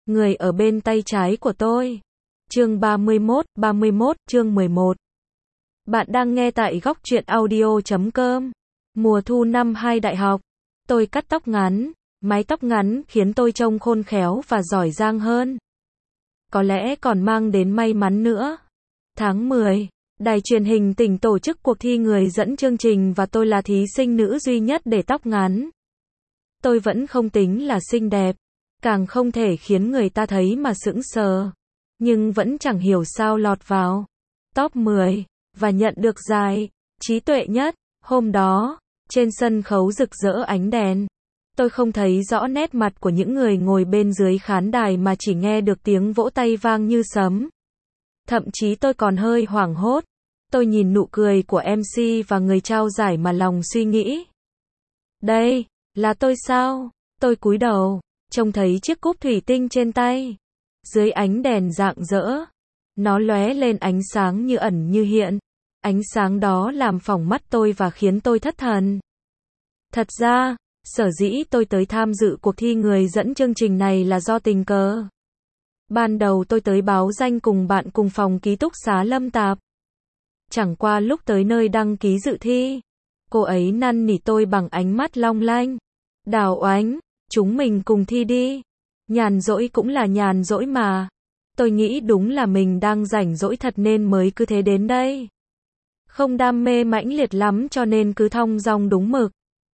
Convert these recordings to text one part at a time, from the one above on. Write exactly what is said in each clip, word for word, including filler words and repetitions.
Người ở bên tay trái của tôi. Chương ba mươi mốt, ba mươi mốt, chương mười một. Bạn đang nghe tại góc truyện audio chấm com. Mùa thu năm hai đại học. Tôi cắt tóc ngắn. Mái tóc ngắn khiến tôi trông khôn khéo và giỏi giang hơn. Có lẽ còn mang đến may mắn nữa. Tháng mười, đài truyền hình tỉnh tổ chức cuộc thi người dẫn chương trình và tôi là thí sinh nữ duy nhất để tóc ngắn. Tôi vẫn không tính là xinh đẹp, càng không thể khiến người ta thấy mà sững sờ, nhưng vẫn chẳng hiểu sao lọt vào top mười và nhận được giải trí tuệ nhất. Hôm đó, trên sân khấu rực rỡ ánh đèn, tôi không thấy rõ nét mặt của những người ngồi bên dưới khán đài mà chỉ nghe được tiếng vỗ tay vang như sấm. Thậm chí tôi còn hơi hoảng hốt. Tôi nhìn nụ cười của em xê và người trao giải mà lòng suy nghĩ. Đây, là tôi sao? Tôi cúi đầu, trông thấy chiếc cúp thủy tinh trên tay. Dưới ánh đèn rạng rỡ, nó lóe lên ánh sáng như ẩn như hiện. Ánh sáng đó làm phỏng mắt tôi và khiến tôi thất thần. Thật ra, sở dĩ tôi tới tham dự cuộc thi người dẫn chương trình này là do tình cờ. Ban đầu tôi tới báo danh cùng bạn cùng phòng ký túc xá Lâm Tạp. Chẳng qua lúc tới nơi đăng ký dự thi, cô ấy năn nỉ tôi bằng ánh mắt long lanh. Đào Oánh, chúng mình cùng thi đi. Nhàn rỗi cũng là nhàn rỗi mà. Tôi nghĩ đúng là mình đang rảnh rỗi thật nên mới cứ thế đến đây. Không đam mê mãnh liệt lắm cho nên cứ thong dong đúng mực.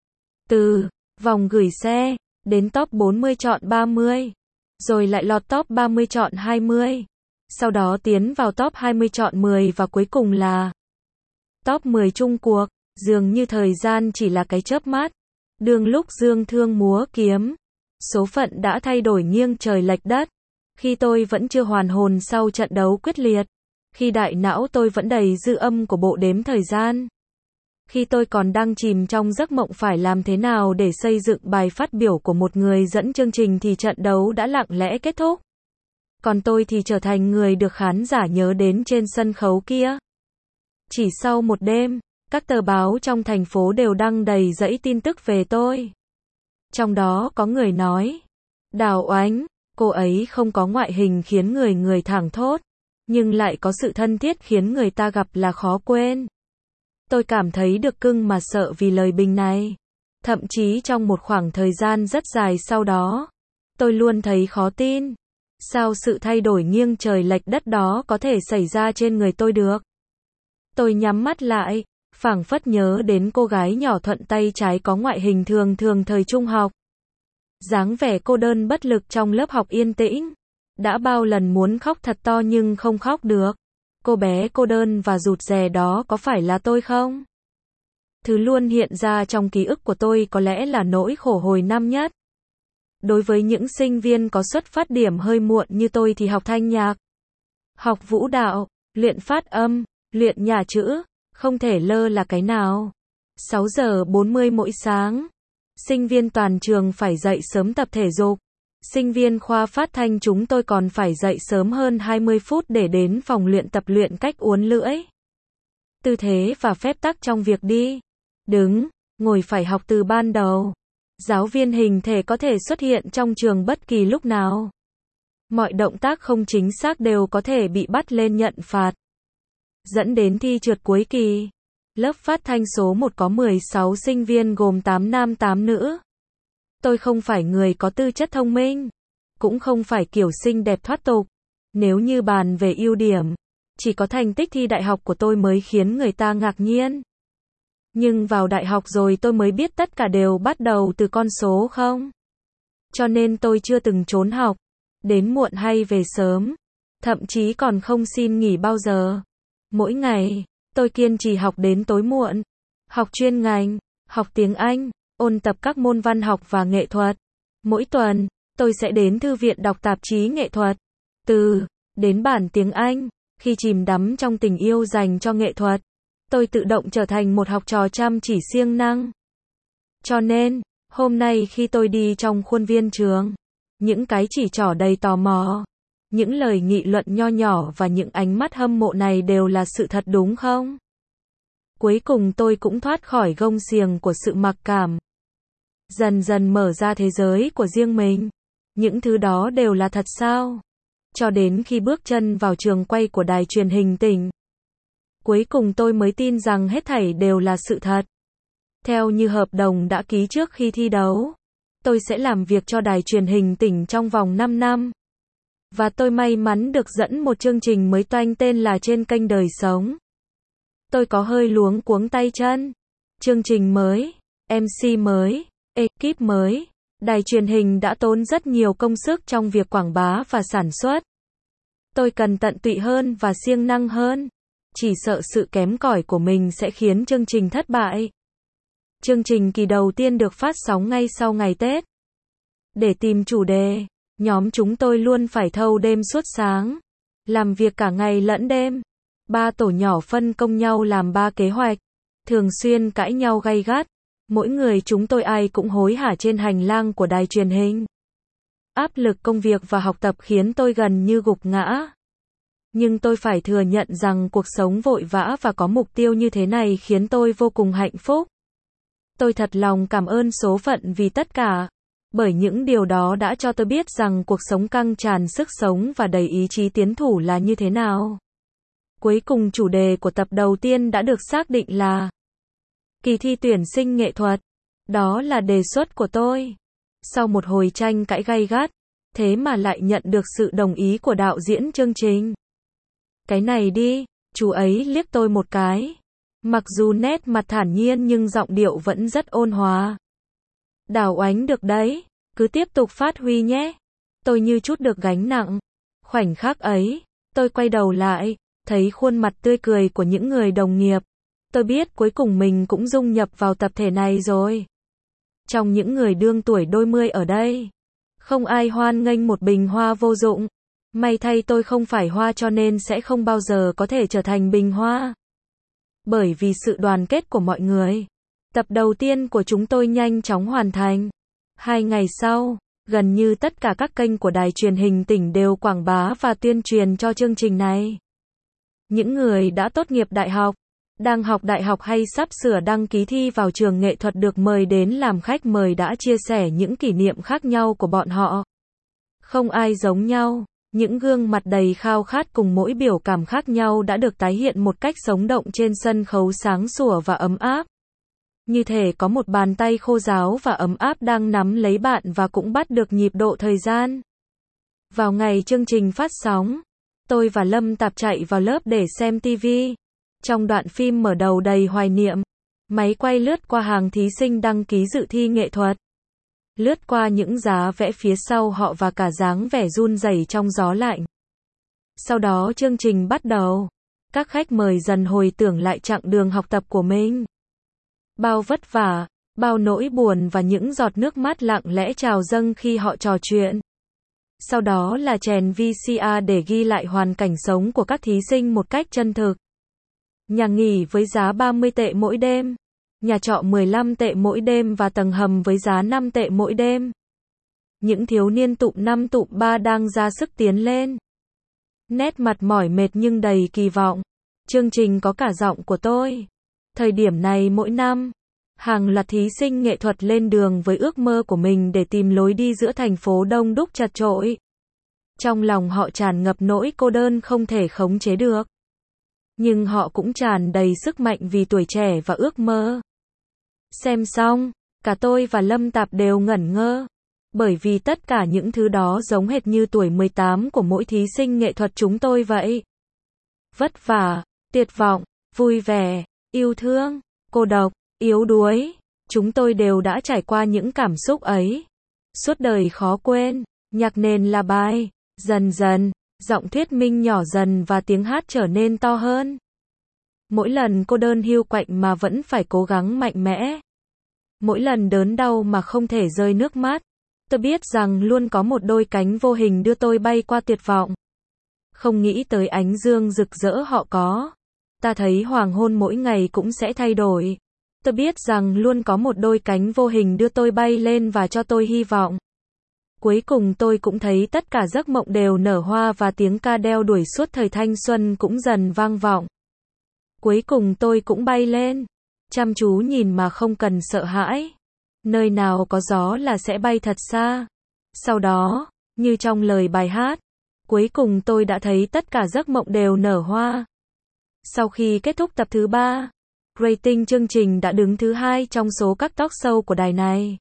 Từ vòng gửi xe, đến top bốn mươi chọn ba mươi. Rồi lại lọt top ba mươi chọn hai mươi. Sau đó tiến vào top hai mươi chọn mười và cuối cùng là top mười chung cuộc. Dường như thời gian chỉ là cái chớp mắt. Đương lúc dương thương múa kiếm, số phận đã thay đổi nghiêng trời lệch đất. Khi tôi vẫn chưa hoàn hồn sau trận đấu quyết liệt. Khi đại não tôi vẫn đầy dư âm của bộ đếm thời gian. Khi tôi còn đang chìm trong giấc mộng phải làm thế nào để xây dựng bài phát biểu của một người dẫn chương trình thì trận đấu đã lặng lẽ kết thúc. Còn tôi thì trở thành người được khán giả nhớ đến trên sân khấu kia. Chỉ sau một đêm, các tờ báo trong thành phố đều đăng đầy dãy tin tức về tôi. Trong đó có người nói, Đào Oánh, cô ấy không có ngoại hình khiến người người thảng thốt, nhưng lại có sự thân thiết khiến người ta gặp là khó quên. Tôi cảm thấy được cưng mà sợ vì lời bình này. Thậm chí trong một khoảng thời gian rất dài sau đó, tôi luôn thấy khó tin. Sao sự thay đổi nghiêng trời lệch đất đó có thể xảy ra trên người tôi được? Tôi nhắm mắt lại, phảng phất nhớ đến cô gái nhỏ thuận tay trái có ngoại hình thường thường thời trung học. Dáng vẻ cô đơn bất lực trong lớp học yên tĩnh. Đã bao lần muốn khóc thật to nhưng không khóc được. Cô bé cô đơn và rụt rè đó có phải là tôi không? Thứ luôn hiện ra trong ký ức của tôi có lẽ là nỗi khổ hồi năm nhất. Đối với những sinh viên có xuất phát điểm hơi muộn như tôi thì học thanh nhạc, học vũ đạo, luyện phát âm, luyện nhả chữ, không thể lơ là cái nào. sáu giờ bốn mươi mỗi sáng, sinh viên toàn trường phải dậy sớm tập thể dục. Sinh viên khoa phát thanh chúng tôi còn phải dậy sớm hơn hai mươi phút để đến phòng luyện tập luyện cách uốn lưỡi, tư thế và phép tắc trong việc đi, đứng, ngồi phải học từ ban đầu. Giáo viên hình thể có thể xuất hiện trong trường bất kỳ lúc nào. Mọi động tác không chính xác đều có thể bị bắt lên nhận phạt, dẫn đến thi trượt cuối kỳ. Lớp phát thanh số một có mười sáu sinh viên gồm tám nam tám nữ. Tôi không phải người có tư chất thông minh, cũng không phải kiểu xinh đẹp thoát tục. Nếu như bàn về ưu điểm, chỉ có thành tích thi đại học của tôi mới khiến người ta ngạc nhiên. Nhưng vào đại học rồi tôi mới biết tất cả đều bắt đầu từ con số không. Cho nên tôi chưa từng trốn học, đến muộn hay về sớm, thậm chí còn không xin nghỉ bao giờ. Mỗi ngày, tôi kiên trì học đến tối muộn, học chuyên ngành, học tiếng Anh, ôn tập các môn văn học và nghệ thuật. Mỗi tuần, tôi sẽ đến thư viện đọc tạp chí nghệ thuật, từ đến bản tiếng Anh. Khi chìm đắm trong tình yêu dành cho nghệ thuật, tôi tự động trở thành một học trò chăm chỉ siêng năng. Cho nên, hôm nay khi tôi đi trong khuôn viên trường, những cái chỉ trỏ đầy tò mò, những lời nghị luận nho nhỏ và những ánh mắt hâm mộ này đều là sự thật đúng không? Cuối cùng tôi cũng thoát khỏi gông xiềng của sự mặc cảm. Dần dần mở ra thế giới của riêng mình. Những thứ đó đều là thật sao? Cho đến khi bước chân vào trường quay của đài truyền hình tỉnh, cuối cùng tôi mới tin rằng hết thảy đều là sự thật. Theo như hợp đồng đã ký trước khi thi đấu, tôi sẽ làm việc cho đài truyền hình tỉnh trong vòng năm năm. Và tôi may mắn được dẫn một chương trình mới toanh tên là Trên kênh Đời Sống. Tôi có hơi luống cuống tay chân. Chương trình mới, em xê mới, ekip mới. Đài truyền hình đã tốn rất nhiều công sức trong việc quảng bá và sản xuất. Tôi cần tận tụy hơn và siêng năng hơn. Chỉ sợ sự kém cỏi của mình sẽ khiến chương trình thất bại. Chương trình kỳ đầu tiên được phát sóng ngay sau ngày Tết. Để tìm chủ đề, nhóm chúng tôi luôn phải thâu đêm suốt sáng, làm việc cả ngày lẫn đêm. Ba tổ nhỏ phân công nhau làm ba kế hoạch, thường xuyên cãi nhau gay gắt. Mỗi người chúng tôi ai cũng hối hả trên hành lang của đài truyền hình. Áp lực công việc và học tập khiến tôi gần như gục ngã. Nhưng tôi phải thừa nhận rằng cuộc sống vội vã và có mục tiêu như thế này khiến tôi vô cùng hạnh phúc. Tôi thật lòng cảm ơn số phận vì tất cả, bởi những điều đó đã cho tôi biết rằng cuộc sống căng tràn sức sống và đầy ý chí tiến thủ là như thế nào. Cuối cùng chủ đề của tập đầu tiên đã được xác định là kỳ thi tuyển sinh nghệ thuật. Đó là đề xuất của tôi. Sau một hồi tranh cãi gay gắt, thế mà lại nhận được sự đồng ý của đạo diễn chương trình. Cái này đi, chú ấy liếc tôi một cái. Mặc dù nét mặt thản nhiên nhưng giọng điệu vẫn rất ôn hòa. Đào Oánh được đấy, cứ tiếp tục phát huy nhé. Tôi như chút được gánh nặng. Khoảnh khắc ấy, tôi quay đầu lại, thấy khuôn mặt tươi cười của những người đồng nghiệp. Tôi biết cuối cùng mình cũng dung nhập vào tập thể này rồi. Trong những người đương tuổi đôi mươi ở đây, không ai hoan nghênh một bình hoa vô dụng. May thay tôi không phải hoa cho nên sẽ không bao giờ có thể trở thành bình hoa. Bởi vì sự đoàn kết của mọi người, tập đầu tiên của chúng tôi nhanh chóng hoàn thành. Hai ngày sau, gần như tất cả các kênh của đài truyền hình tỉnh đều quảng bá và tuyên truyền cho chương trình này. Những người đã tốt nghiệp đại học, đang học đại học hay sắp sửa đăng ký thi vào trường nghệ thuật được mời đến làm khách mời đã chia sẻ những kỷ niệm khác nhau của bọn họ. Không ai giống nhau, những gương mặt đầy khao khát cùng mỗi biểu cảm khác nhau đã được tái hiện một cách sống động trên sân khấu sáng sủa và ấm áp. Như thể có một bàn tay khô ráo và ấm áp đang nắm lấy bạn và cũng bắt được nhịp độ thời gian. Vào ngày chương trình phát sóng, tôi và Lâm Tạp chạy vào lớp để xem ti vi. Trong đoạn phim mở đầu đầy hoài niệm, máy quay lướt qua hàng thí sinh đăng ký dự thi nghệ thuật. Lướt qua những giá vẽ phía sau họ và cả dáng vẻ run rẩy trong gió lạnh. Sau đó chương trình bắt đầu. Các khách mời dần hồi tưởng lại chặng đường học tập của mình. Bao vất vả, bao nỗi buồn và những giọt nước mắt lặng lẽ trào dâng khi họ trò chuyện. Sau đó là chèn vê xê a để ghi lại hoàn cảnh sống của các thí sinh một cách chân thực. Nhà nghỉ với giá ba mươi tệ mỗi đêm, nhà trọ mười lăm tệ mỗi đêm và tầng hầm với giá năm tệ mỗi đêm. Những thiếu niên tụm năm tụm ba đang ra sức tiến lên. Nét mặt mỏi mệt nhưng đầy kỳ vọng. Chương trình có cả giọng của tôi. Thời điểm này mỗi năm, hàng loạt thí sinh nghệ thuật lên đường với ước mơ của mình để tìm lối đi giữa thành phố đông đúc chật chội. Trong lòng họ tràn ngập nỗi cô đơn không thể khống chế được. Nhưng họ cũng tràn đầy sức mạnh vì tuổi trẻ và ước mơ. Xem xong, cả tôi và Lâm Tạp đều ngẩn ngơ. Bởi vì tất cả những thứ đó giống hệt như tuổi mười tám của mỗi thí sinh nghệ thuật chúng tôi vậy. Vất vả, tuyệt vọng, vui vẻ, yêu thương, cô độc, yếu đuối. Chúng tôi đều đã trải qua những cảm xúc ấy. Suốt đời khó quên, nhạc nền là bài. Dần dần, giọng thuyết minh nhỏ dần và tiếng hát trở nên to hơn. Mỗi lần cô đơn hiu quạnh mà vẫn phải cố gắng mạnh mẽ. Mỗi lần đớn đau mà không thể rơi nước mắt. Tôi biết rằng luôn có một đôi cánh vô hình đưa tôi bay qua tuyệt vọng. Không nghĩ tới ánh dương rực rỡ họ có. Ta thấy hoàng hôn mỗi ngày cũng sẽ thay đổi. Tôi biết rằng luôn có một đôi cánh vô hình đưa tôi bay lên và cho tôi hy vọng. Cuối cùng tôi cũng thấy tất cả giấc mộng đều nở hoa và tiếng ca đeo đuổi suốt thời thanh xuân cũng dần vang vọng. Cuối cùng tôi cũng bay lên. Chăm chú nhìn mà không cần sợ hãi. Nơi nào có gió là sẽ bay thật xa. Sau đó, như trong lời bài hát, cuối cùng tôi đã thấy tất cả giấc mộng đều nở hoa. Sau khi kết thúc tập thứ ba, rating chương trình đã đứng thứ hai trong số các talk show của đài này.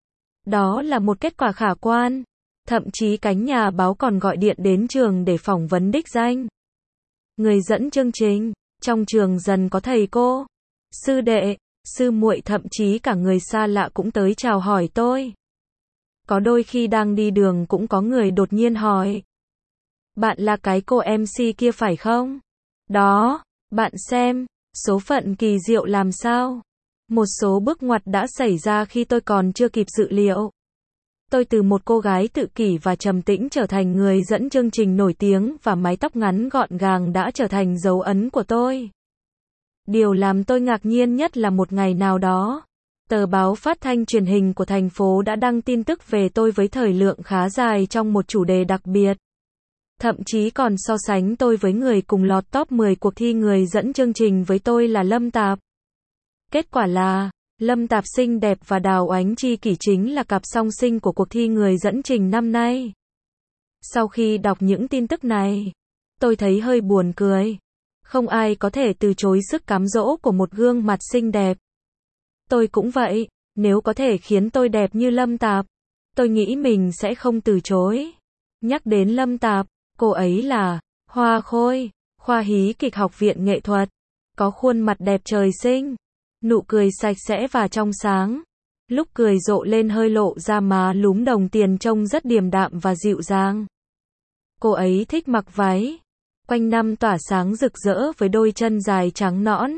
Đó là một kết quả khả quan. Thậm chí cánh nhà báo còn gọi điện đến trường để phỏng vấn đích danh. Người dẫn chương trình, trong trường dần có thầy cô, sư đệ, sư muội, thậm chí cả người xa lạ cũng tới chào hỏi tôi. Có đôi khi đang đi đường cũng có người đột nhiên hỏi: "Bạn là cái cô em xê kia phải không?" Đó, bạn xem, số phận kỳ diệu làm sao. Một số bước ngoặt đã xảy ra khi tôi còn chưa kịp dự liệu. Tôi từ một cô gái tự kỷ và trầm tĩnh trở thành người dẫn chương trình nổi tiếng, và mái tóc ngắn gọn gàng đã trở thành dấu ấn của tôi. Điều làm tôi ngạc nhiên nhất là một ngày nào đó, tờ báo phát thanh truyền hình của thành phố đã đăng tin tức về tôi với thời lượng khá dài trong một chủ đề đặc biệt. Thậm chí còn so sánh tôi với người cùng lọt top mười cuộc thi người dẫn chương trình với tôi là Lâm Tạp. Kết quả là, Lâm Tạp xinh đẹp và Đào Oánh Chi Kỷ chính là cặp song sinh của cuộc thi người dẫn trình năm nay. Sau khi đọc những tin tức này, tôi thấy hơi buồn cười. Không ai có thể từ chối sức cám dỗ của một gương mặt xinh đẹp. Tôi cũng vậy, nếu có thể khiến tôi đẹp như Lâm Tạp, tôi nghĩ mình sẽ không từ chối. Nhắc đến Lâm Tạp, cô ấy là Hoa Khôi, khoa hí kịch Học viện Nghệ thuật, có khuôn mặt đẹp trời sinh, nụ cười sạch sẽ và trong sáng. Lúc cười rộ lên hơi lộ ra má lúm đồng tiền trông rất điềm đạm và dịu dàng. Cô ấy thích mặc váy, quanh năm tỏa sáng rực rỡ với đôi chân dài trắng nõn.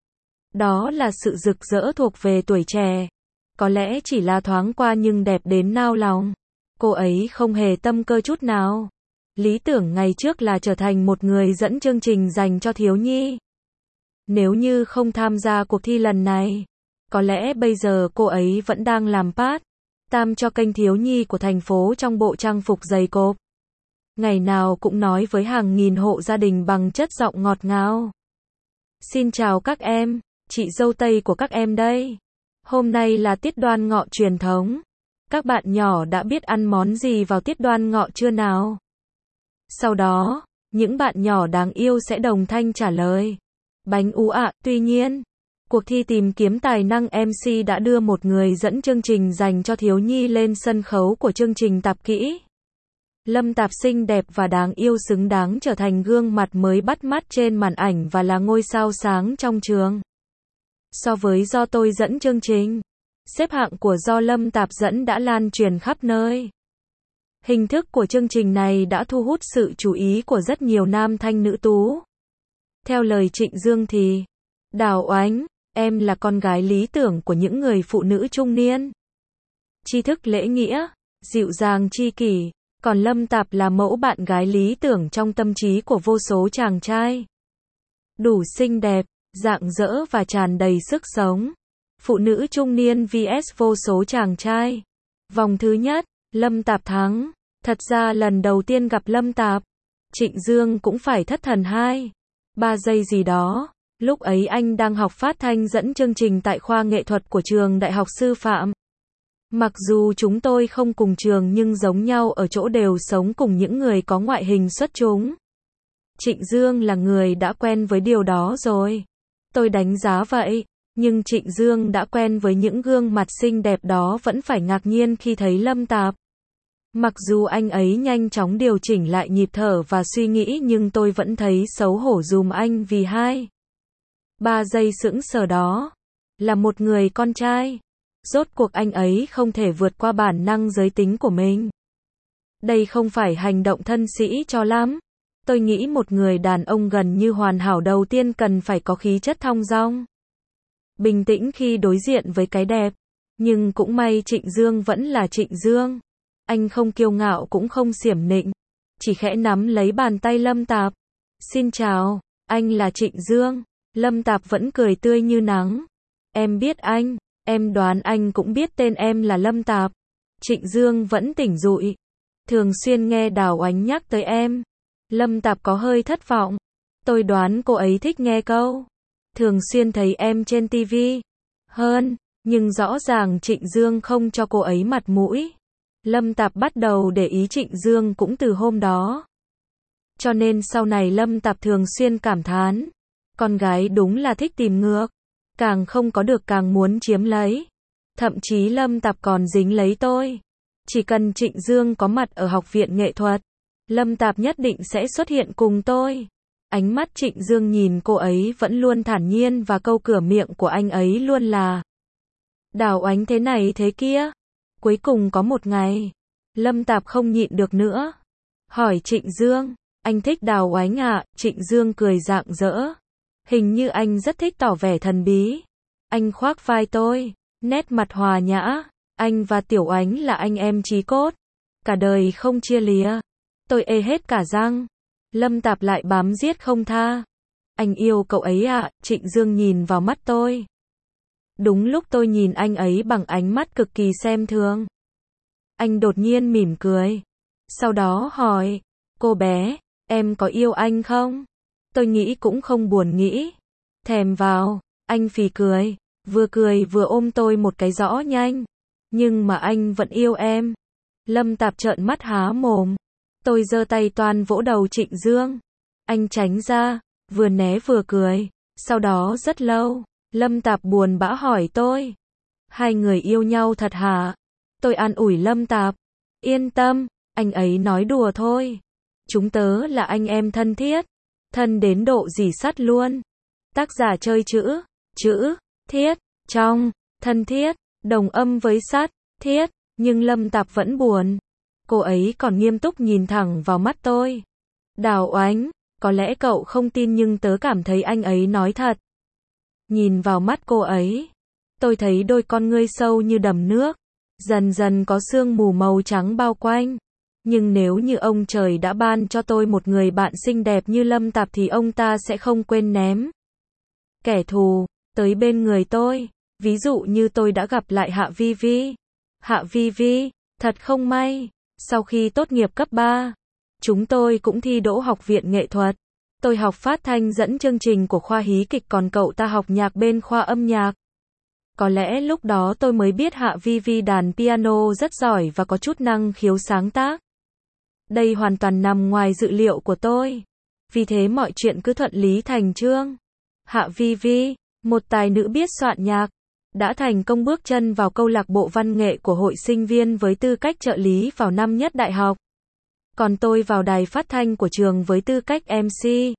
Đó là sự rực rỡ thuộc về tuổi trẻ. Có lẽ chỉ là thoáng qua nhưng đẹp đến nao lòng. Cô ấy không hề tâm cơ chút nào. Lý tưởng ngày trước là trở thành một người dẫn chương trình dành cho thiếu nhi. Nếu như không tham gia cuộc thi lần này, có lẽ bây giờ cô ấy vẫn đang làm part time cho kênh thiếu nhi của thành phố trong bộ trang phục dày cộp. Ngày nào cũng nói với hàng nghìn hộ gia đình bằng chất giọng ngọt ngào: "Xin chào các em, chị dâu Tây của các em đây. Hôm nay là tiết Đoan Ngọ truyền thống. Các bạn nhỏ đã biết ăn món gì vào tiết Đoan Ngọ chưa nào?" Sau đó, những bạn nhỏ đáng yêu sẽ đồng thanh trả lời: "Bánh ú ạ." Tuy nhiên, cuộc thi tìm kiếm tài năng em xê đã đưa một người dẫn chương trình dành cho thiếu nhi lên sân khấu của chương trình Tạp Kỹ. Lâm Tạp xinh đẹp và đáng yêu xứng đáng trở thành gương mặt mới bắt mắt trên màn ảnh và là ngôi sao sáng trong trường. So với do tôi dẫn chương trình, xếp hạng của do Lâm Tạp dẫn đã lan truyền khắp nơi. Hình thức của chương trình này đã thu hút sự chú ý của rất nhiều nam thanh nữ tú. Theo lời Trịnh Dương thì, Đào Oánh, em là con gái lý tưởng của những người phụ nữ trung niên. Tri thức lễ nghĩa, dịu dàng tri kỷ, còn Lâm Tạp là mẫu bạn gái lý tưởng trong tâm trí của vô số chàng trai. Đủ xinh đẹp, rạng rỡ và tràn đầy sức sống. Phụ nữ trung niên vs vô số chàng trai. Vòng thứ nhất, Lâm Tạp thắng. Thật ra lần đầu tiên gặp Lâm Tạp, Trịnh Dương cũng phải thất thần hai, ba giây gì đó. Lúc ấy anh đang học phát thanh dẫn chương trình tại khoa nghệ thuật của trường Đại học Sư phạm. Mặc dù chúng tôi không cùng trường nhưng giống nhau ở chỗ đều sống cùng những người có ngoại hình xuất chúng. Trịnh Dương là người đã quen với điều đó rồi. Tôi đánh giá vậy, nhưng Trịnh Dương đã quen với những gương mặt xinh đẹp đó vẫn phải ngạc nhiên khi thấy Lâm Tạp. Mặc dù anh ấy nhanh chóng điều chỉnh lại nhịp thở và suy nghĩ nhưng tôi vẫn thấy xấu hổ giùm anh vì hai, ba giây sững sờ đó. Là một người con trai, rốt cuộc anh ấy không thể vượt qua bản năng giới tính của mình. Đây không phải hành động thân sĩ cho lắm. Tôi nghĩ một người đàn ông gần như hoàn hảo đầu tiên cần phải có khí chất thong dong, bình tĩnh khi đối diện với cái đẹp. Nhưng cũng may Trịnh Dương vẫn là Trịnh Dương. Anh không kiêu ngạo cũng không xiểm nịnh, chỉ khẽ nắm lấy bàn tay Lâm Tạp. "Xin chào, anh là Trịnh Dương." Lâm Tạp vẫn cười tươi như nắng. "Em biết anh, em đoán anh cũng biết tên em là Lâm Tạp." Trịnh Dương vẫn tỉnh rụi. "Thường xuyên nghe Đào Oánh nhắc tới em." Lâm Tạp có hơi thất vọng. "Tôi đoán cô ấy thích nghe câu thường xuyên thấy em trên ti vi hơn." Nhưng rõ ràng Trịnh Dương không cho cô ấy mặt mũi. Lâm Tạp bắt đầu để ý Trịnh Dương cũng từ hôm đó. Cho nên sau này Lâm Tạp thường xuyên cảm thán, con gái đúng là thích tìm ngược, càng không có được càng muốn chiếm lấy. Thậm chí Lâm Tạp còn dính lấy tôi. Chỉ cần Trịnh Dương có mặt ở học viện nghệ thuật, Lâm Tạp nhất định sẽ xuất hiện cùng tôi. Ánh mắt Trịnh Dương nhìn cô ấy vẫn luôn thản nhiên và câu cửa miệng của anh ấy luôn là Đào Oánh thế này thế kia. Cuối cùng có một ngày, Lâm Tạp không nhịn được nữa. Hỏi Trịnh Dương, anh thích Đào Oánh à? Trịnh Dương cười rạng rỡ. Hình như anh rất thích tỏ vẻ thần bí. Anh khoác vai tôi, nét mặt hòa nhã. Anh và Tiểu Oánh là anh em chí cốt. Cả đời không chia lìa. Tôi ê hết cả răng. Lâm Tạp lại bám giết không tha. Anh yêu cậu ấy à? Trịnh Dương nhìn vào mắt tôi. Đúng lúc tôi nhìn anh ấy bằng ánh mắt cực kỳ xem thường. Anh đột nhiên mỉm cười. Sau đó hỏi, cô bé, em có yêu anh không? Tôi nghĩ cũng không buồn nghĩ. Thèm vào, anh phì cười, vừa cười vừa ôm tôi một cái rõ nhanh. Nhưng mà anh vẫn yêu em. Lâm Tạp trợn mắt há mồm. Tôi giơ tay toan vỗ đầu Trịnh Dương. Anh tránh ra, vừa né vừa cười. Sau đó rất lâu, Lâm Tạp buồn bã hỏi tôi. Hai người yêu nhau thật hả? Tôi an ủi Lâm Tạp. Yên tâm, anh ấy nói đùa thôi. Chúng tớ là anh em thân thiết. Thân đến độ dỉ sắt luôn. Tác giả chơi chữ, chữ, thiết, trong, thân thiết, đồng âm với sắt, thiết. Nhưng Lâm Tạp vẫn buồn. Cô ấy còn nghiêm túc nhìn thẳng vào mắt tôi. Đào Oánh, có lẽ cậu không tin nhưng tớ cảm thấy anh ấy nói thật. Nhìn vào mắt cô ấy, tôi thấy đôi con ngươi sâu như đầm nước, dần dần có sương mù màu trắng bao quanh. Nhưng nếu như ông trời đã ban cho tôi một người bạn xinh đẹp như Lâm Tạp thì ông ta sẽ không quên ném kẻ thù tới bên người tôi. Ví dụ như tôi đã gặp lại Hạ Vi Vi. Hạ Vi Vi, thật không may, sau khi tốt nghiệp cấp ba, chúng tôi cũng thi đỗ học viện nghệ thuật. Tôi học phát thanh dẫn chương trình của khoa hí kịch còn cậu ta học nhạc bên khoa âm nhạc. Có lẽ lúc đó tôi mới biết Hạ Vi Vi đàn piano rất giỏi và có chút năng khiếu sáng tác. Đây hoàn toàn nằm ngoài dự liệu của tôi. Vì thế mọi chuyện cứ thuận lý thành chương. Hạ Vi Vi, một tài nữ biết soạn nhạc, đã thành công bước chân vào câu lạc bộ văn nghệ của hội sinh viên với tư cách trợ lý vào năm nhất đại học. Còn tôi vào đài phát thanh của trường với tư cách em xê.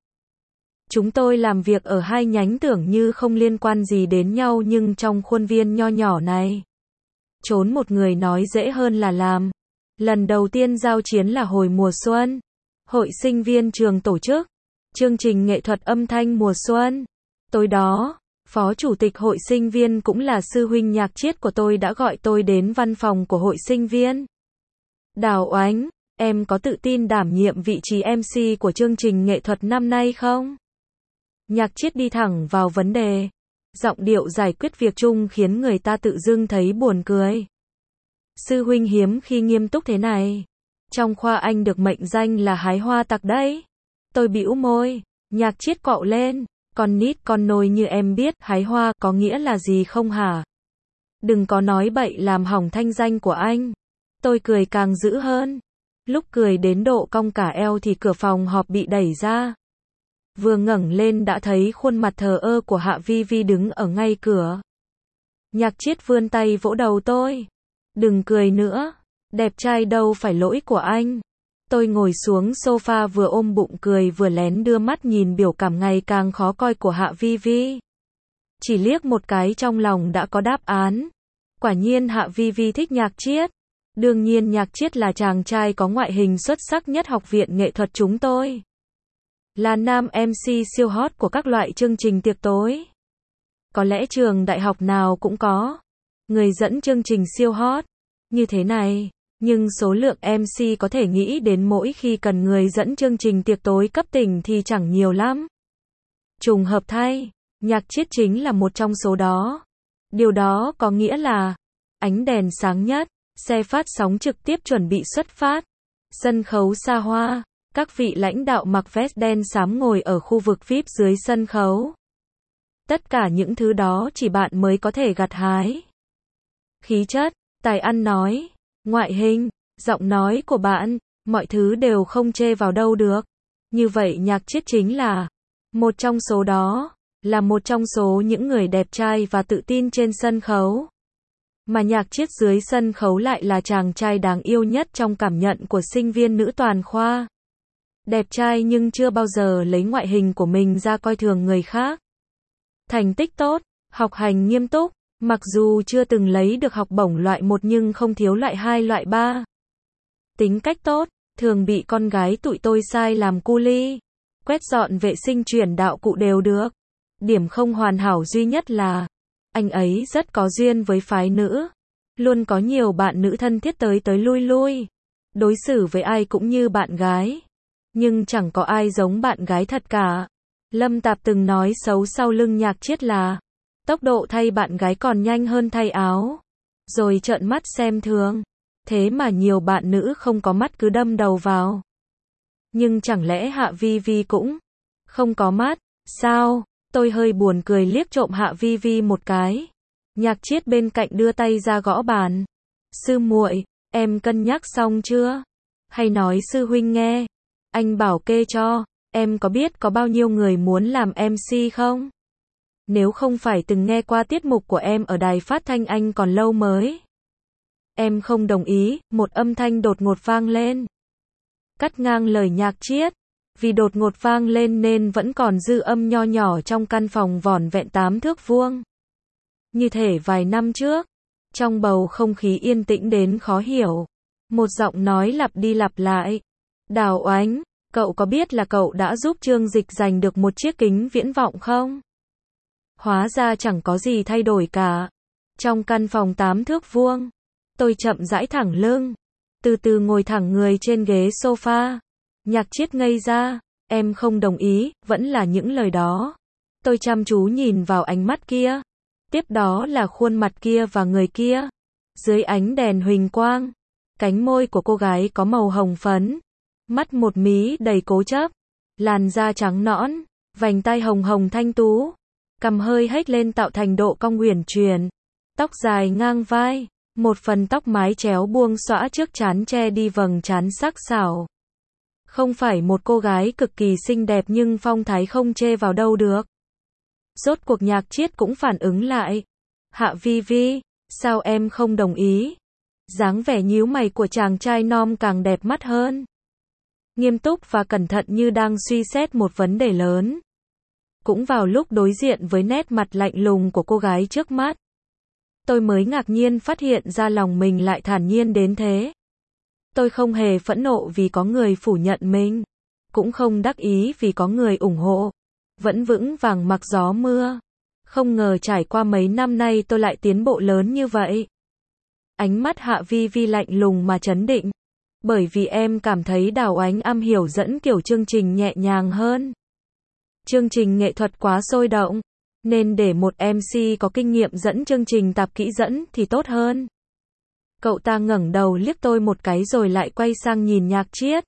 Chúng tôi làm việc ở hai nhánh tưởng như không liên quan gì đến nhau nhưng trong khuôn viên nho nhỏ này. Trốn một người nói dễ hơn là làm. Lần đầu tiên giao chiến là hồi mùa xuân. Hội sinh viên trường tổ chức chương trình nghệ thuật âm thanh mùa xuân. Tối đó, phó chủ tịch hội sinh viên cũng là sư huynh Nhạc Chiết của tôi đã gọi tôi đến văn phòng của hội sinh viên. Đào Oánh, em có tự tin đảm nhiệm vị trí em xê của chương trình nghệ thuật năm nay không? Nhạc Chiết đi thẳng vào vấn đề. Giọng điệu giải quyết việc chung khiến người ta tự dưng thấy buồn cười. Sư huynh hiếm khi nghiêm túc thế này. Trong khoa anh được mệnh danh là hái hoa tặc đấy. Tôi bĩu môi. Nhạc Chiết cọ lên. Con nít con nôi như em biết hái hoa có nghĩa là gì không hả? Đừng có nói bậy làm hỏng thanh danh của anh. Tôi cười càng dữ hơn. Lúc cười đến độ cong cả eo thì cửa phòng họp bị đẩy ra. Vừa ngẩng lên đã thấy khuôn mặt thờ ơ của Hạ Vi Vi đứng ở ngay cửa. Nhạc Chiết vươn tay vỗ đầu tôi. Đừng cười nữa. Đẹp trai đâu phải lỗi của anh. Tôi ngồi xuống sofa vừa ôm bụng cười vừa lén đưa mắt nhìn biểu cảm ngày càng khó coi của Hạ Vi Vi. Chỉ liếc một cái trong lòng đã có đáp án. Quả nhiên Hạ Vi Vi thích Nhạc Chiết. Đương nhiên Nhạc Chiết là chàng trai có ngoại hình xuất sắc nhất học viện nghệ thuật chúng tôi. Là nam em xê siêu hot của các loại chương trình tiệc tối. Có lẽ trường đại học nào cũng có người dẫn chương trình siêu hot như thế này. Nhưng số lượng em xê có thể nghĩ đến mỗi khi cần người dẫn chương trình tiệc tối cấp tỉnh thì chẳng nhiều lắm. Trùng hợp thay, Nhạc Chiết chính là một trong số đó. Điều đó có nghĩa là ánh đèn sáng nhất, xe phát sóng trực tiếp chuẩn bị xuất phát, sân khấu xa hoa, các vị lãnh đạo mặc vest đen xám ngồi ở khu vực vi ai pi dưới sân khấu. Tất cả những thứ đó chỉ bạn mới có thể gặt hái. Khí chất, tài ăn nói, ngoại hình, Giọng nói của bạn, mọi thứ đều không chê vào đâu được. Như vậy Nhạc Chiết chính là một trong số đó, là một trong số những người đẹp trai và tự tin trên sân khấu. Mà Nhạc Chiết dưới sân khấu lại là chàng trai đáng yêu nhất trong cảm nhận của sinh viên nữ toàn khoa. Đẹp trai nhưng chưa bao giờ lấy ngoại hình của mình ra coi thường người khác. Thành tích tốt, học hành nghiêm túc, mặc dù chưa từng lấy được học bổng loại một nhưng không thiếu loại hai loại ba. Tính cách tốt, thường bị con gái tụi tôi sai làm cu li, quét dọn vệ sinh chuyển đạo cụ đều được. Điểm không hoàn hảo duy nhất là anh ấy rất có duyên với phái nữ, luôn có nhiều bạn nữ thân thiết tới tới lui lui, đối xử với ai cũng như bạn gái, nhưng chẳng có ai giống bạn gái thật cả. Lâm Tạp từng nói xấu sau lưng Nhạc Chiết là tốc độ thay bạn gái còn nhanh hơn thay áo, rồi trợn mắt xem thường. Thế mà nhiều bạn nữ không có mắt cứ đâm đầu vào. Nhưng chẳng lẽ Hạ Vi Vi cũng không có mắt, sao? Tôi hơi buồn cười liếc trộm Hạ Vi Vi một cái. Nhạc Chiết bên cạnh đưa tay ra gõ bàn. Sư muội, em cân nhắc xong chưa? Hay nói sư huynh nghe. Anh bảo kê cho, em có biết có bao nhiêu người muốn làm em xê không? Nếu không phải từng nghe qua tiết mục của em ở đài phát thanh anh còn lâu mới. Em không đồng ý, một âm thanh đột ngột vang lên. Cắt ngang lời Nhạc Chiết. Vì đột ngột vang lên nên vẫn còn dư âm nho nhỏ trong căn phòng vỏn vẹn tám thước vuông. Như thể vài năm trước, trong bầu không khí yên tĩnh đến khó hiểu, một giọng nói lặp đi lặp lại. Đào Oánh, cậu có biết là cậu đã giúp Trương Dịch giành được một chiếc kính viễn vọng không? Hóa ra chẳng có gì thay đổi cả. Trong căn phòng tám thước vuông, tôi chậm rãi thẳng lưng, từ từ ngồi thẳng người trên ghế sofa. Nhạc Chiết ngây ra, em không đồng ý, vẫn là những lời đó. Tôi chăm chú nhìn vào ánh mắt kia. Tiếp đó là khuôn mặt kia và người kia. Dưới ánh đèn huỳnh quang, cánh môi của cô gái có màu hồng phấn. Mắt một mí đầy cố chấp. Làn da trắng nõn, vành tai hồng hồng thanh tú. Cằm hơi hếch lên tạo thành độ cong uyển chuyển. Tóc dài ngang vai, một phần tóc mái chéo buông xõa trước trán che đi vầng trán sắc sảo. Không phải một cô gái cực kỳ xinh đẹp nhưng phong thái không chê vào đâu được. Rốt cuộc Nhạc Chiết cũng phản ứng lại. Hạ Vi Vi, sao em không đồng ý? Dáng vẻ nhíu mày của chàng trai non càng đẹp mắt hơn. Nghiêm túc và cẩn thận như đang suy xét một vấn đề lớn. Cũng vào lúc đối diện với nét mặt lạnh lùng của cô gái trước mắt, tôi mới ngạc nhiên phát hiện ra lòng mình lại thản nhiên đến thế. Tôi không hề phẫn nộ vì có người phủ nhận mình, cũng không đắc ý vì có người ủng hộ, vẫn vững vàng mặc gió mưa. Không ngờ trải qua mấy năm nay tôi lại tiến bộ lớn như vậy. Ánh mắt Hạ Vi Vi lạnh lùng mà trấn định, bởi vì em cảm thấy Đào Oánh am hiểu dẫn kiểu chương trình nhẹ nhàng hơn. Chương trình nghệ thuật quá sôi động, nên để một em xê có kinh nghiệm dẫn chương trình tạp kỹ dẫn thì tốt hơn. Cậu ta ngẩng đầu liếc tôi một cái rồi lại quay sang nhìn Nhạc Chiết.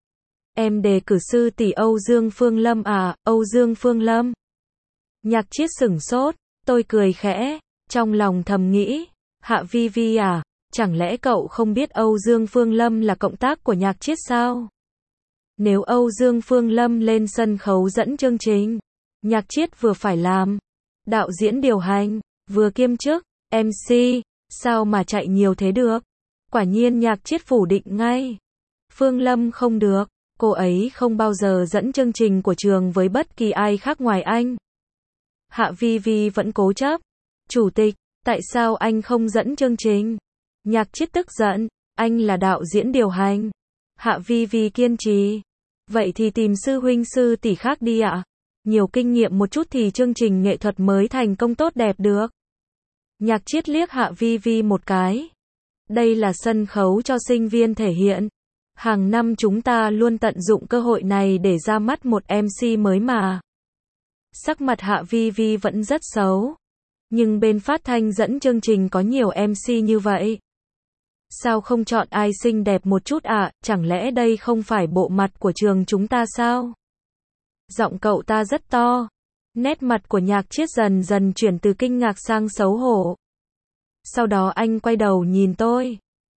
Em đề cử sư tỷ Âu Dương Phương Lâm à, Âu Dương Phương Lâm. Nhạc Chiết sửng sốt, tôi cười khẽ, trong lòng thầm nghĩ, Hạ Vi Vi à, chẳng lẽ cậu không biết Âu Dương Phương Lâm là cộng tác của Nhạc Chiết sao? Nếu Âu Dương Phương Lâm lên sân khấu dẫn chương trình, Nhạc Chiết vừa phải làm đạo diễn điều hành, vừa kiêm chức em xê, sao mà chạy nhiều thế được? Quả nhiên Nhạc Chiết phủ định ngay. Phương Lâm không được, cô ấy không bao giờ dẫn chương trình của trường với bất kỳ ai khác ngoài anh. Hạ Vi Vi vẫn cố chấp. Chủ tịch, tại sao anh không dẫn chương trình? Nhạc Chiết tức giận, anh là đạo diễn điều hành. Hạ Vi Vi kiên trì. Vậy thì tìm sư huynh sư tỷ khác đi ạ. Nhiều kinh nghiệm một chút thì chương trình nghệ thuật mới thành công tốt đẹp được. Nhạc Chiết liếc Hạ Vi Vi một cái. Đây là sân khấu cho sinh viên thể hiện. Hàng năm chúng ta luôn tận dụng cơ hội này để ra mắt một em xê mới mà. Sắc mặt Hạ Vi Vi vẫn rất xấu. Nhưng bên phát thanh dẫn chương trình có nhiều em xê như vậy. Sao không chọn ai xinh đẹp một chút ạ, à? Chẳng lẽ đây không phải bộ mặt của trường chúng ta sao? Giọng cậu ta rất to. Nét mặt của Nhạc Chiết dần dần chuyển từ kinh ngạc sang xấu hổ. Sau đó anh quay đầu nhìn tôi.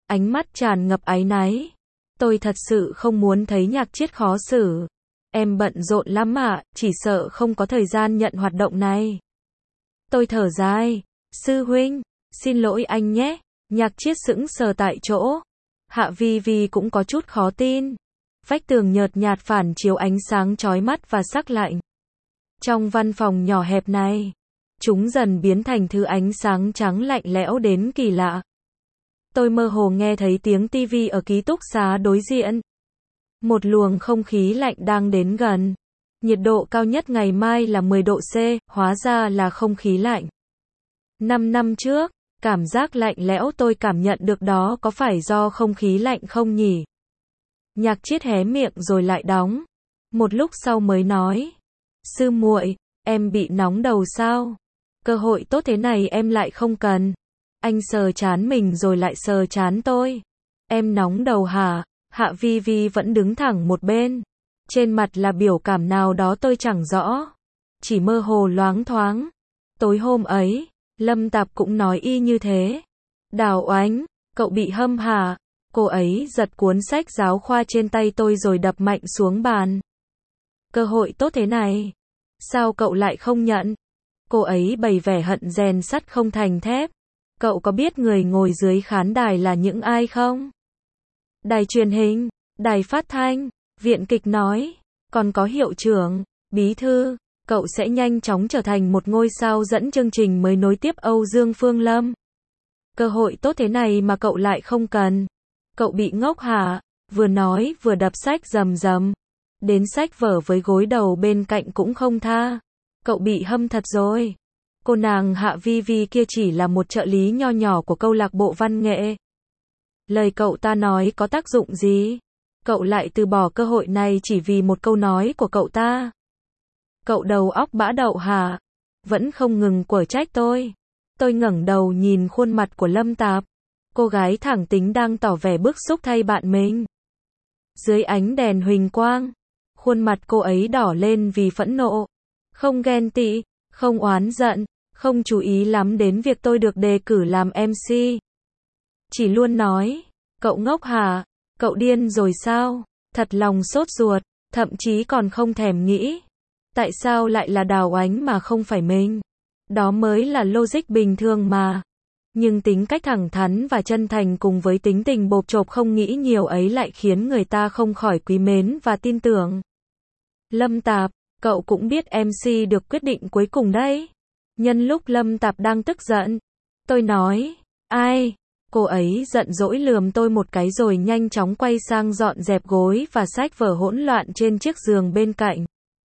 ánh mắt tràn ngập áy náy. Tôi thật sự không muốn thấy Nhạc Chiết khó xử. Em bận rộn lắm ạ, chỉ sợ không có thời gian nhận hoạt động này. Tôi thở dài. Sư huynh, xin lỗi anh nhé. Nhạc Chiết sững sờ tại chỗ. Hạ Vi Vi cũng có chút khó tin. Vách tường nhợt nhạt phản chiếu ánh sáng chói mắt và sắc lạnh. Trong văn phòng nhỏ hẹp này, chúng dần biến thành thứ ánh sáng trắng lạnh lẽo đến kỳ lạ. Tôi mơ hồ nghe thấy tiếng tivi ở ký túc xá đối diện. Một luồng không khí lạnh đang đến gần. Nhiệt độ cao nhất ngày mai là mười độ C, hóa ra là không khí lạnh. Năm năm trước, cảm giác lạnh lẽo tôi cảm nhận được đó có phải do không khí lạnh không nhỉ? Nhạc Chiết hé miệng rồi lại đóng. Một lúc sau mới nói. Sư muội, em bị nóng đầu sao? Cơ hội tốt thế này em lại không cần. Anh sờ trán mình rồi lại sờ trán tôi. Em nóng đầu hả? Hạ Vi Vi vẫn đứng thẳng một bên. Trên mặt là biểu cảm nào đó tôi chẳng rõ. Chỉ mơ hồ loáng thoáng. Tối hôm ấy, Lâm Tạp cũng nói y như thế. Đào Oánh, cậu bị hâm hả? Cô ấy giật cuốn sách giáo khoa trên tay tôi rồi đập mạnh xuống bàn. Cơ hội tốt thế này. Sao cậu lại không nhận? Cô ấy bày vẻ hận rèn sắt không thành thép. Cậu có biết người ngồi dưới khán đài là những ai không? Đài truyền hình, đài phát thanh, viện kịch nói, còn có hiệu trưởng, bí thư, cậu sẽ nhanh chóng trở thành một ngôi sao dẫn chương trình mới nối tiếp Âu Dương Phương Lâm. Cơ hội tốt thế này mà cậu lại không cần. Cậu bị ngốc hả? Vừa nói vừa đập sách rầm rầm. Đến sách vở với gối đầu bên cạnh cũng không tha. Cậu bị hâm thật rồi. Cô nàng Hạ Vi Vi kia chỉ là một trợ lý nho nhỏ của câu lạc bộ văn nghệ. Lời cậu ta nói có tác dụng gì? Cậu lại từ bỏ cơ hội này chỉ vì một câu nói của cậu ta. Cậu đầu óc bã đậu hả? Vẫn không ngừng quở trách tôi. Tôi ngẩng đầu nhìn khuôn mặt của Lâm Tạp. Cô gái thẳng tính đang tỏ vẻ bức xúc thay bạn mình. Dưới ánh đèn huỳnh quang, khuôn mặt cô ấy đỏ lên vì phẫn nộ. Không ghen tị, không oán giận, không chú ý lắm đến việc tôi được đề cử làm em xê. Chỉ luôn nói, cậu ngốc hả? Cậu điên rồi sao? Thật lòng sốt ruột, thậm chí còn không thèm nghĩ. Tại sao lại là Đào Oánh mà không phải mình? Đó mới là logic bình thường mà. Nhưng tính cách thẳng thắn và chân thành cùng với tính tình bộp chộp không nghĩ nhiều ấy lại khiến người ta không khỏi quý mến và tin tưởng. Lâm Tạp, cậu cũng biết em xê được quyết định cuối cùng đấy. Nhân lúc Lâm Tạp đang tức giận, tôi nói, ai? Cô ấy giận dỗi lườm tôi một cái rồi nhanh chóng quay sang dọn dẹp gối và sách vở hỗn loạn trên chiếc giường bên cạnh.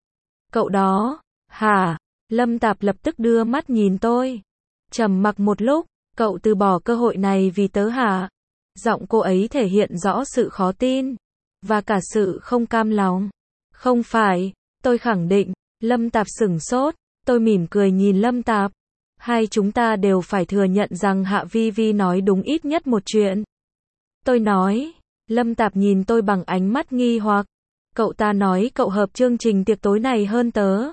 Cậu đó, hả? Lâm Tạp lập tức đưa mắt nhìn tôi. Trầm mặc một lúc, cậu từ bỏ cơ hội này vì tớ hả? Giọng cô ấy thể hiện rõ sự khó tin, và cả sự không cam lòng. Không phải, tôi khẳng định. Lâm Tạp sửng sốt, tôi mỉm cười nhìn Lâm Tạp. Hai chúng ta đều phải thừa nhận rằng Hạ Vi Vi nói đúng ít nhất một chuyện. Tôi nói, Lâm Tạp nhìn tôi bằng ánh mắt nghi hoặc. Cậu ta nói cậu hợp chương trình tiệc tối này hơn tớ.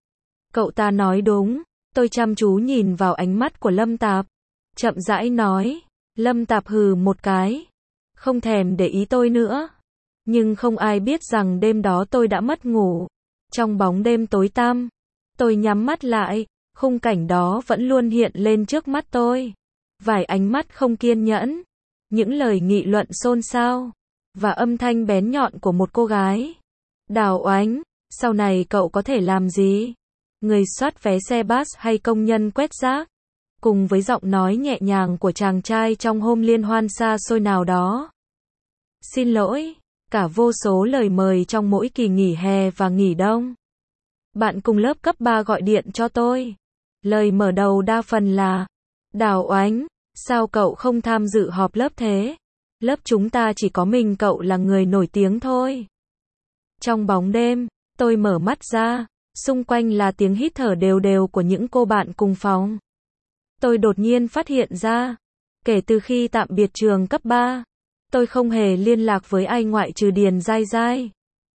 Cậu ta nói đúng, tôi chăm chú nhìn vào ánh mắt của Lâm Tạp. Chậm rãi nói, Lâm Tạp hừ một cái. Không thèm để ý tôi nữa. Nhưng không ai biết rằng đêm đó tôi đã mất ngủ. Trong bóng đêm tối tăm, tôi nhắm mắt lại, khung cảnh đó vẫn luôn hiện lên trước mắt tôi. Vài ánh mắt không kiên nhẫn, những lời nghị luận xôn xao, và âm thanh bén nhọn của một cô gái. Đào Oánh, sau này cậu có thể làm gì? Người soát vé xe bus hay công nhân quét rác? Cùng với giọng nói nhẹ nhàng của chàng trai trong hôm liên hoan xa xôi nào đó. Xin lỗi, cả vô số lời mời trong mỗi kỳ nghỉ hè và nghỉ đông. Bạn cùng lớp cấp ba gọi điện cho tôi. Lời mở đầu đa phần là, Đào Oánh, sao cậu không tham dự họp lớp thế? Lớp chúng ta chỉ có mình cậu là người nổi tiếng thôi. Trong bóng đêm, tôi mở mắt ra, xung quanh là tiếng hít thở đều đều của những cô bạn cùng phòng. Tôi đột nhiên phát hiện ra, kể từ khi tạm biệt trường cấp ba, tôi không hề liên lạc với ai ngoại trừ Điền Giai Giai.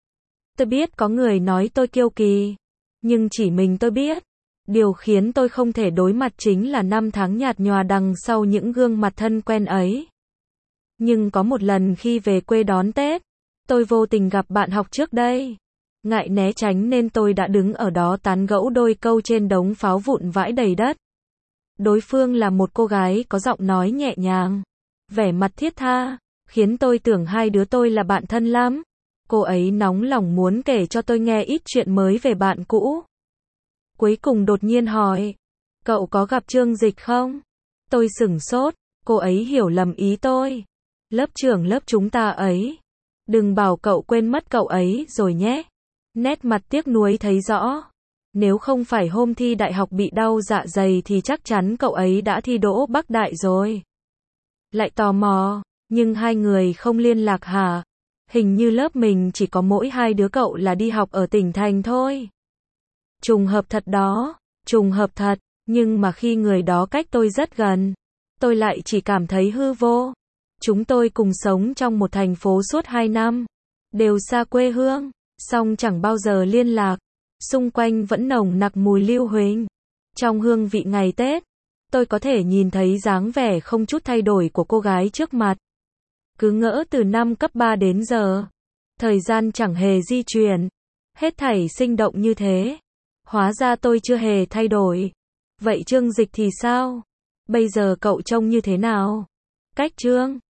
Tôi biết có người nói tôi kiêu kỳ, nhưng chỉ mình tôi biết. Điều khiến tôi không thể đối mặt chính là năm tháng nhạt nhòa đằng sau những gương mặt thân quen ấy. Nhưng có một lần khi về quê đón Tết, tôi vô tình gặp bạn học trước đây. Ngại né tránh nên tôi đã đứng ở đó tán gẫu đôi câu trên đống pháo vụn vãi đầy đất. Đối phương là một cô gái có giọng nói nhẹ nhàng, vẻ mặt thiết tha, khiến tôi tưởng hai đứa tôi là bạn thân lắm. Cô ấy nóng lòng muốn kể cho tôi nghe ít chuyện mới về bạn cũ. Cuối cùng đột nhiên hỏi, cậu có gặp Trương Dịch không? Tôi sửng sốt, cô ấy hiểu lầm ý tôi. Lớp trưởng lớp chúng ta ấy. Đừng bảo cậu quên mất cậu ấy rồi nhé. Nét mặt tiếc nuối thấy rõ. Nếu không phải hôm thi đại học bị đau dạ dày thì chắc chắn cậu ấy đã thi đỗ Bắc Đại rồi. Lại tò mò, nhưng hai người không liên lạc hả? Hình như lớp mình chỉ có mỗi hai đứa cậu là đi học ở tỉnh thành thôi. Trùng hợp thật đó, trùng hợp thật, nhưng mà khi người đó cách tôi rất gần, tôi lại chỉ cảm thấy hư vô. Chúng tôi cùng sống trong một thành phố suốt hai năm, đều xa quê hương, song chẳng bao giờ liên lạc. Xung quanh vẫn nồng nặc mùi lưu huỳnh. Trong hương vị ngày Tết, tôi có thể nhìn thấy dáng vẻ không chút thay đổi của cô gái trước mặt. Cứ ngỡ từ năm cấp ba đến giờ, thời gian chẳng hề di chuyển, hết thảy sinh động như thế. Hóa ra tôi chưa hề thay đổi. Vậy Trương Dịch thì sao? Bây giờ cậu trông như thế nào? Cách Trương